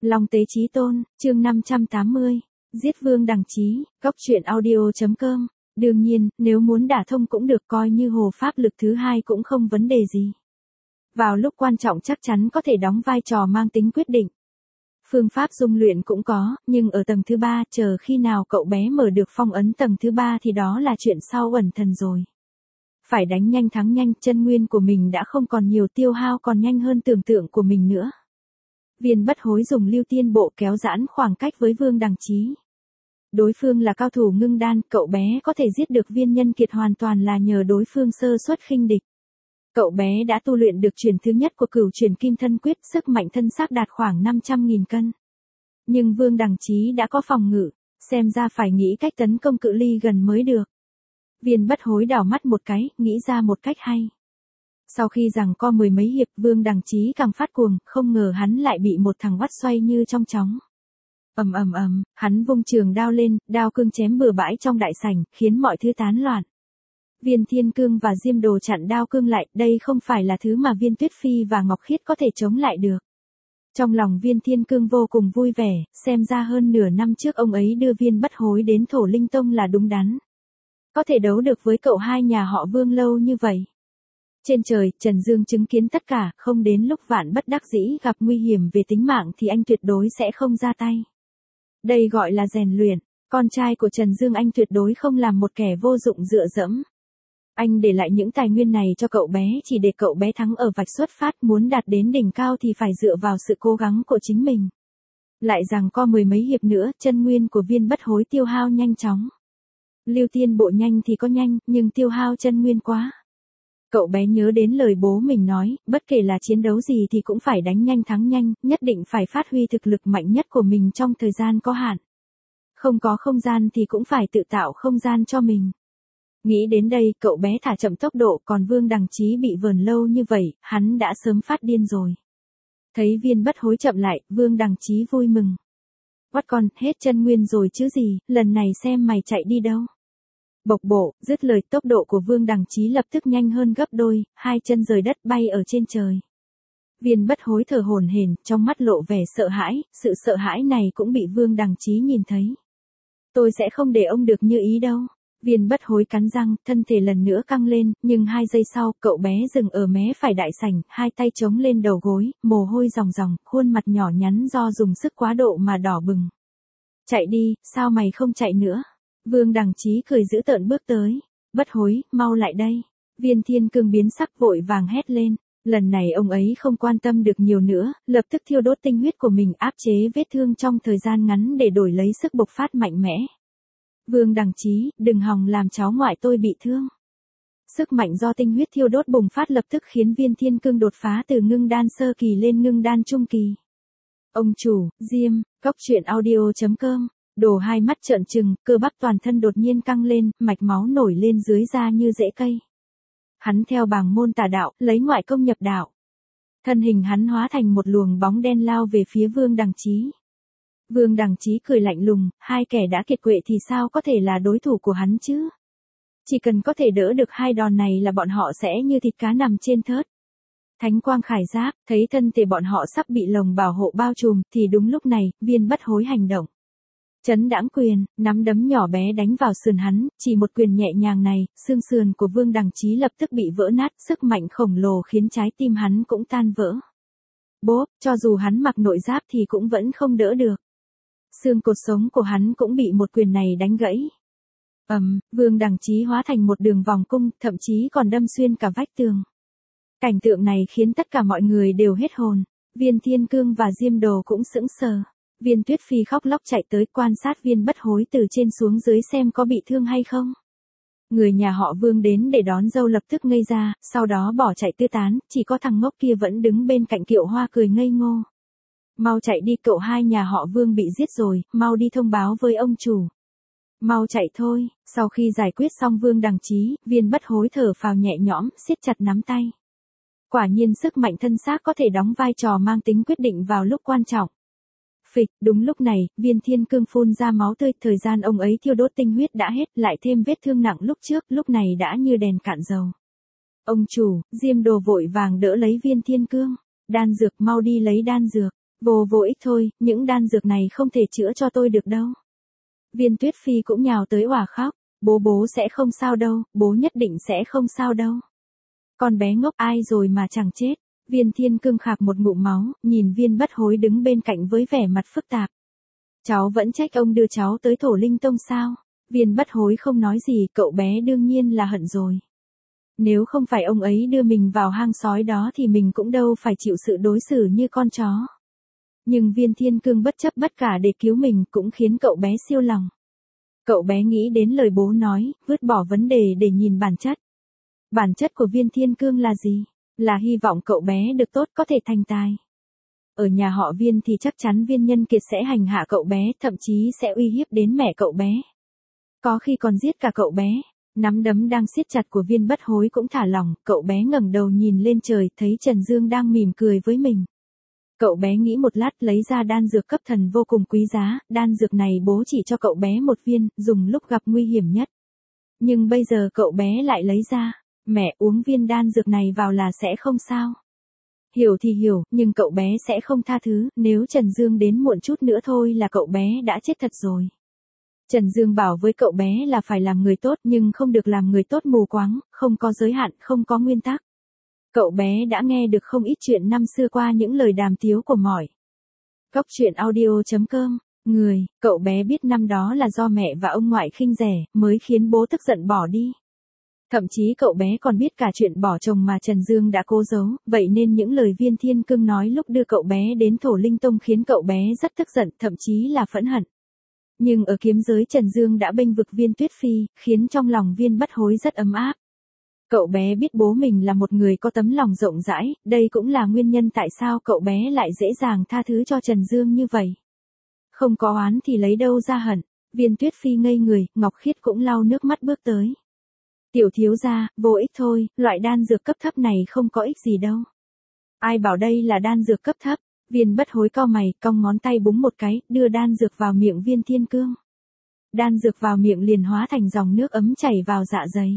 Long Tế Chí Tôn, chương 580, giết Vương Đằng Chí, Cốc Truyện Audio.com. Đương nhiên, nếu muốn đả thông cũng được, coi như hồ pháp lực thứ hai cũng không vấn đề gì. Vào lúc quan trọng chắc chắn có thể đóng vai trò mang tính quyết định. Phương pháp dung luyện cũng có, nhưng ở tầng thứ 3, chờ khi nào cậu bé mở được phong ấn tầng thứ 3 thì đó là chuyện sau ẩn thần rồi. Phải đánh nhanh thắng nhanh, chân nguyên của mình đã không còn nhiều, tiêu hao còn nhanh hơn tưởng tượng của mình nữa. Viên Bất Hối dùng Lưu Tiên Bộ kéo giãn khoảng cách với Vương Đằng Chí. Đối phương là cao thủ ngưng đan, cậu bé có thể giết được Viên Nhân Kiệt hoàn toàn là nhờ đối phương sơ suất khinh địch. Cậu bé đã tu luyện được truyền thứ nhất của Cửu Truyền Kim Thân Quyết, sức mạnh thân xác đạt khoảng 500.000 cân. Nhưng Vương Đằng Chí đã có phòng ngự, xem ra phải nghĩ cách tấn công cự ly gần mới được. Viên Bất Hối đảo mắt một cái, nghĩ ra một cách hay. Sau khi giằng co mười mấy hiệp, Vương Đằng Chí càng phát cuồng, không ngờ hắn lại bị một thằng vắt xoay như trong chóng. Hắn vung trường đao lên, đao cương chém bừa bãi trong đại sảnh, khiến mọi thứ tán loạn. Viên Thiên Cương và Diêm Đồ chặn đao cương lại, đây không phải là thứ mà Viên Tuyết Phi và Ngọc Khiết có thể chống lại được. Trong lòng Viên Thiên Cương vô cùng vui vẻ, xem ra hơn nửa năm trước ông ấy đưa Viên Bất Hối đến Thổ Linh Tông là đúng đắn. Có thể đấu được với cậu hai nhà họ Vương lâu như vậy. Trên trời, Trần Dương chứng kiến tất cả, không đến lúc vạn bất đắc dĩ gặp nguy hiểm về tính mạng thì anh tuyệt đối sẽ không ra tay. Đây gọi là rèn luyện, con trai của Trần Dương anh tuyệt đối không làm một kẻ vô dụng dựa dẫm. Anh để lại những tài nguyên này cho cậu bé chỉ để cậu bé thắng ở vạch xuất phát, muốn đạt đến đỉnh cao thì phải dựa vào sự cố gắng của chính mình. Lại giằng co mười mấy hiệp nữa, chân nguyên của Viên Bất Hối tiêu hao nhanh chóng. Lưu Tiên Bộ nhanh thì có nhanh, nhưng tiêu hao chân nguyên quá. Cậu bé nhớ đến lời bố mình nói, bất kể là chiến đấu gì thì cũng phải đánh nhanh thắng nhanh, nhất định phải phát huy thực lực mạnh nhất của mình trong thời gian có hạn. Không có không gian thì cũng phải tự tạo không gian cho mình. Nghĩ đến đây, cậu bé thả chậm tốc độ, còn Vương Đằng Chí bị vờn lâu như vậy, hắn đã sớm phát điên rồi. Thấy Viên Bất Hối chậm lại, Vương Đằng Chí vui mừng. Quát con, hết chân nguyên rồi chứ gì, lần này xem mày chạy đi đâu. Bộc bộ, dứt lời, tốc độ của Vương Đằng Chí lập tức nhanh hơn gấp đôi, hai chân rời đất bay ở trên trời. Viên Bất Hối thở hổn hển, trong mắt lộ vẻ sợ hãi, sự sợ hãi này cũng bị Vương Đằng Chí nhìn thấy. Tôi sẽ không để ông được như ý đâu. Viên Bất Hối cắn răng, thân thể lần nữa căng lên, nhưng 2 giây sau, cậu bé dừng ở mé phải đại sảnh, hai tay chống lên đầu gối, mồ hôi ròng ròng, khuôn mặt nhỏ nhắn do dùng sức quá độ mà đỏ bừng. Chạy đi, sao mày không chạy nữa? Vương Đằng Chí cười dữ tợn bước tới. Bất Hối, mau lại đây. Viên Thiên Cương biến sắc vội vàng hét lên. Lần này ông ấy không quan tâm được nhiều nữa, lập tức thiêu đốt tinh huyết của mình áp chế vết thương trong thời gian ngắn để đổi lấy sức bộc phát mạnh mẽ. Vương Đằng Chí, đừng hòng làm cháu ngoại tôi bị thương. Sức mạnh do tinh huyết thiêu đốt bùng phát lập tức khiến Viên Thiên Cương đột phá từ ngưng đan sơ kỳ lên ngưng đan trung kỳ. Ông chủ, Diêm, Cốc Truyện Audio.com. Đồ hai mắt trợn trừng, cơ bắp toàn thân đột nhiên căng lên, mạch máu nổi lên dưới da như rễ cây. Hắn theo bảng môn tà đạo, lấy ngoại công nhập đạo. Thân hình hắn hóa thành một luồng bóng đen lao về phía Vương Đằng Chí. Vương Đằng Chí cười lạnh lùng, hai kẻ đã kiệt quệ thì sao có thể là đối thủ của hắn chứ? Chỉ cần có thể đỡ được hai đòn này là bọn họ sẽ như thịt cá nằm trên thớt. Thánh quang khải giáp, thấy thân thể bọn họ sắp bị lồng bảo hộ bao trùm, thì đúng lúc này, Viên Bất Hối hành động. Chấn đãng quyền, nắm đấm nhỏ bé đánh vào sườn hắn, chỉ một quyền nhẹ nhàng này, xương sườn của Vương Đằng Chí lập tức bị vỡ nát, sức mạnh khổng lồ khiến trái tim hắn cũng tan vỡ. Bốp, cho dù hắn mặc nội giáp thì cũng vẫn không đỡ được. Xương cột sống của hắn cũng bị một quyền này đánh gãy. Vương Đằng Chí hóa thành một đường vòng cung, thậm chí còn đâm xuyên cả vách tường. Cảnh tượng này khiến tất cả mọi người đều hết hồn. Viên Thiên Cương và Diêm Đồ cũng sững sờ. Viên Tuyết Phi khóc lóc chạy tới quan sát Viên Bất Hối từ trên xuống dưới xem có bị thương hay không. Người nhà họ Vương đến để đón dâu lập tức ngây ra, sau đó bỏ chạy tứ tán, chỉ có thằng ngốc kia vẫn đứng bên cạnh Kiệu Hoa cười ngây ngô. Mau chạy đi, cậu hai nhà họ Vương bị giết rồi, mau đi thông báo với ông chủ. Mau chạy thôi. Sau khi giải quyết xong Vương Đằng Chí, Viên Bất Hối thở phào nhẹ nhõm, siết chặt nắm tay. Quả nhiên sức mạnh thân xác có thể đóng vai trò mang tính quyết định vào lúc quan trọng. Phịch, đúng lúc này, Viên Thiên Cương phun ra máu tươi, thời gian ông ấy thiêu đốt tinh huyết đã hết, lại thêm vết thương nặng lúc trước, lúc này đã như đèn cạn dầu. Ông chủ, Diêm Đồ vội vàng đỡ lấy Viên Thiên Cương. Đan dược, mau đi lấy đan dược. Vô ích thôi, những đan dược này không thể chữa cho tôi được đâu. Viên Tuyết Phi cũng nhào tới òa khóc, bố sẽ không sao đâu, bố nhất định sẽ không sao đâu. Con bé ngốc ai rồi mà chẳng chết. Viên Thiên Cương khạc một ngụm máu, nhìn Viên Bất Hối đứng bên cạnh với vẻ mặt phức tạp. Cháu vẫn trách ông đưa cháu tới Thổ Linh Tông sao? Viên Bất Hối không nói gì, cậu bé đương nhiên là hận rồi. Nếu không phải ông ấy đưa mình vào hang sói đó thì mình cũng đâu phải chịu sự đối xử như con chó. Nhưng Viên Thiên Cương bất chấp tất cả để cứu mình cũng khiến cậu bé siêu lòng. Cậu bé nghĩ đến lời bố nói, vứt bỏ vấn đề để nhìn bản chất. Bản chất của Viên Thiên Cương là gì? Là hy vọng cậu bé được tốt, có thể thành tài. Ở nhà họ Viên thì chắc chắn Viên Nhân Kiệt sẽ hành hạ cậu bé, thậm chí sẽ uy hiếp đến mẹ cậu bé. Có khi còn giết cả cậu bé. Nắm đấm đang siết chặt của Viên Bất Hối cũng thả lỏng, cậu bé ngẩng đầu nhìn lên trời, thấy Trần Dương đang mỉm cười với mình. Cậu bé nghĩ một lát, lấy ra đan dược cấp thần vô cùng quý giá, đan dược này bố chỉ cho cậu bé một viên, dùng lúc gặp nguy hiểm nhất. Nhưng bây giờ cậu bé lại lấy ra, mẹ uống viên đan dược này vào là sẽ không sao. Hiểu thì hiểu, nhưng cậu bé sẽ không tha thứ, nếu Trần Dương đến muộn chút nữa thôi là cậu bé đã chết thật rồi. Trần Dương bảo với cậu bé là phải làm người tốt nhưng không được làm người tốt mù quáng, không có giới hạn, không có nguyên tắc. Cậu bé đã nghe được không ít chuyện năm xưa qua những lời đàm tiếu của mỏi. Cóc truyện audio.com. Cậu bé biết năm đó là do mẹ và ông ngoại khinh rẻ, mới khiến bố tức giận bỏ đi. Thậm chí cậu bé còn biết cả chuyện bỏ chồng mà Trần Dương đã cố giấu, vậy nên những lời Viên Thiên Cương nói lúc đưa cậu bé đến Thổ Linh Tông khiến cậu bé rất tức giận, thậm chí là phẫn hận. Nhưng ở kiếm giới Trần Dương đã bênh vực Viên Tuyết Phi, khiến trong lòng Viên Bất Hối rất ấm áp. Cậu bé biết bố mình là một người có tấm lòng rộng rãi, đây cũng là nguyên nhân tại sao cậu bé lại dễ dàng tha thứ cho Trần Dương như vậy. Không có oán thì lấy đâu ra hận. Viên Tuyết Phi ngây người, Ngọc Khiết cũng lau nước mắt bước tới. Tiểu thiếu gia, vô ích thôi, loại đan dược cấp thấp này không có ích gì đâu. Ai bảo đây là đan dược cấp thấp? Viên Bất Hối cau mày, cong ngón tay búng một cái, đưa đan dược vào miệng Viên Thiên Cương. Đan dược vào miệng liền hóa thành dòng nước ấm chảy vào dạ dày.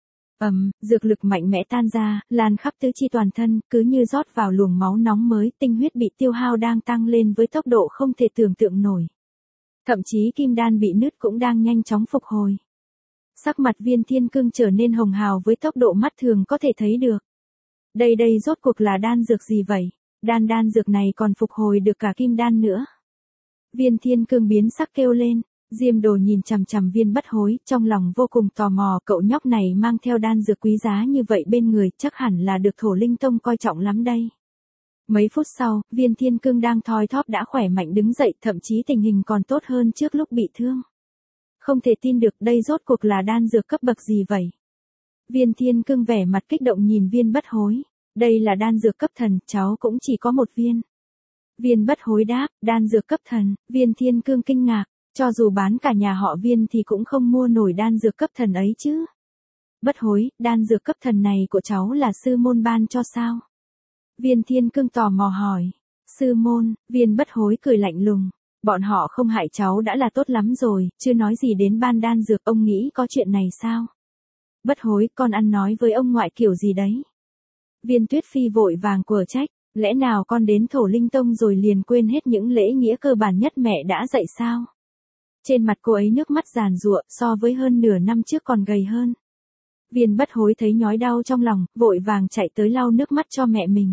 Dược lực mạnh mẽ tan ra, lan khắp tứ chi toàn thân, cứ như rót vào luồng máu nóng mới, tinh huyết bị tiêu hao đang tăng lên với tốc độ không thể tưởng tượng nổi. Thậm chí kim đan bị nứt cũng đang nhanh chóng phục hồi. Sắc mặt Viên Thiên Cương trở nên hồng hào với tốc độ mắt thường có thể thấy được. Đây rốt cuộc là đan dược gì vậy? Đan dược này còn phục hồi được cả kim đan nữa. Viên Thiên Cương biến sắc kêu lên. Diêm Đồ nhìn chằm chằm Viên Bất Hối, trong lòng vô cùng tò mò, cậu nhóc này mang theo đan dược quý giá như vậy bên người, chắc hẳn là được Thổ Linh Tông coi trọng lắm đây. Mấy phút sau, Viên Thiên Cương đang thoi thóp đã khỏe mạnh đứng dậy, thậm chí tình hình còn tốt hơn trước lúc bị thương. Không thể tin được, đây rốt cuộc là đan dược cấp bậc gì vậy? Viên Thiên Cương vẻ mặt kích động nhìn Viên Bất Hối. Đây là đan dược cấp thần, cháu cũng chỉ có một viên. Viên Bất Hối đáp, đan dược cấp thần. Viên Thiên Cương kinh ngạc. Cho dù bán cả nhà họ Viên thì cũng không mua nổi đan dược cấp thần ấy chứ. Bất Hối, đan dược cấp thần này của cháu là sư môn ban cho sao? Viên Thiên Cương tò mò hỏi. Sư môn, Viên Bất Hối cười lạnh lùng. Bọn họ không hại cháu đã là tốt lắm rồi, chưa nói gì đến ban đan dược, ông nghĩ có chuyện này sao? Bất Hối, con ăn nói với ông ngoại kiểu gì đấy? Viên Tuyết Phi vội vàng quở trách, lẽ nào con đến Thổ Linh Tông rồi liền quên hết những lễ nghĩa cơ bản nhất mẹ đã dạy sao? Trên mặt cô ấy nước mắt giàn giụa, so với hơn nửa năm trước còn gầy hơn. Viên Bất Hối thấy nhói đau trong lòng, vội vàng chạy tới lau nước mắt cho mẹ mình.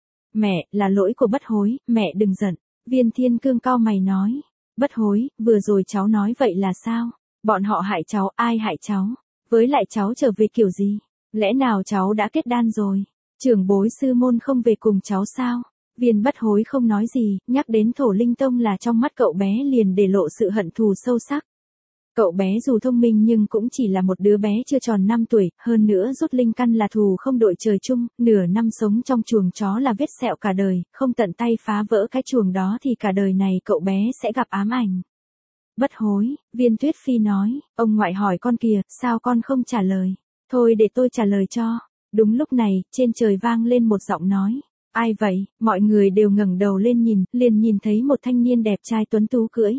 Mẹ, là lỗi của Bất Hối, mẹ đừng giận. Viên Thiên Cương cau mày nói. Bất Hối, vừa rồi cháu nói vậy là sao? Bọn họ hại cháu, ai hại cháu? Với lại cháu trở về kiểu gì? Lẽ nào cháu đã kết đan rồi? Trưởng bối sư môn không về cùng cháu sao? Viên Bất Hối không nói gì, nhắc đến Thổ Linh Tông là trong mắt cậu bé liền để lộ sự hận thù sâu sắc. Cậu bé dù thông minh nhưng cũng chỉ là một đứa bé chưa tròn 5 tuổi, hơn nữa rút linh căn là thù không đội trời chung, nửa năm sống trong chuồng chó là vết sẹo cả đời, không tận tay phá vỡ cái chuồng đó thì cả đời này cậu bé sẽ gặp ám ảnh. Bất Hối, Viên Tuyết Phi nói, ông ngoại hỏi con kìa, sao con không trả lời? Thôi để tôi trả lời cho. Đúng lúc này, trên trời vang lên một giọng nói. Ai vậy? Mọi người đều ngẩng đầu lên nhìn, liền nhìn thấy một thanh niên đẹp trai tuấn tú cưỡi.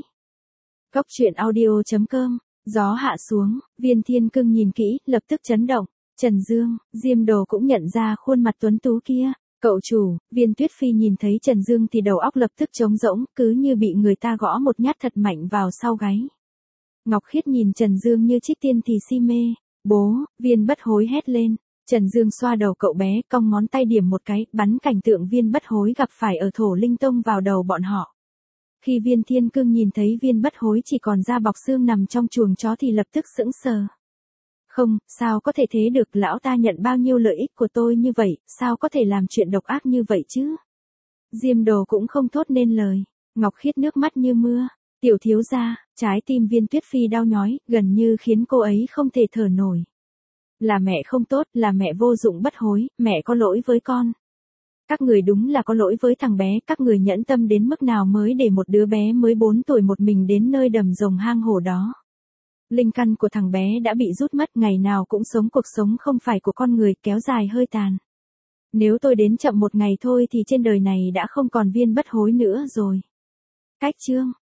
Cóc truyện audio.com. Gió hạ xuống, Viên Thiên Cương nhìn kỹ, lập tức chấn động. Trần Dương, Diêm Đồ cũng nhận ra khuôn mặt tuấn tú kia. Cậu chủ, Viên Tuyết Phi nhìn thấy Trần Dương thì đầu óc lập tức trống rỗng, cứ như bị người ta gõ một nhát thật mạnh vào sau gáy. Ngọc Khiết nhìn Trần Dương như trích tiên thì si mê. Bố, Viên Bất Hối hét lên. Trần Dương xoa đầu cậu bé, cong ngón tay điểm một cái, bắn cảnh tượng Viên Bất Hối gặp phải ở Thổ Linh Tông vào đầu bọn họ. Khi Viên Thiên Cương nhìn thấy Viên Bất Hối chỉ còn da bọc xương nằm trong chuồng chó thì lập tức sững sờ. Không, sao có thể thế được, lão ta nhận bao nhiêu lợi ích của tôi như vậy, sao có thể làm chuyện độc ác như vậy chứ? Diêm Đồ cũng không thốt nên lời. Ngọc Khiết nước mắt như mưa. Tiểu thiếu gia, trái tim Viên Tuyết Phi đau nhói, gần như khiến cô ấy không thể thở nổi. Là mẹ không tốt, là mẹ vô dụng Bất Hối, mẹ có lỗi với con. Các người đúng là có lỗi với thằng bé, các người nhẫn tâm đến mức nào mới để một đứa bé mới 4 tuổi một mình đến nơi đầm rồng hang hổ đó. Linh căn của thằng bé đã bị rút mất, ngày nào cũng sống cuộc sống không phải của con người, kéo dài hơi tàn. Nếu tôi đến chậm một ngày thôi thì trên đời này đã không còn Viên Bất Hối nữa rồi. Cách chương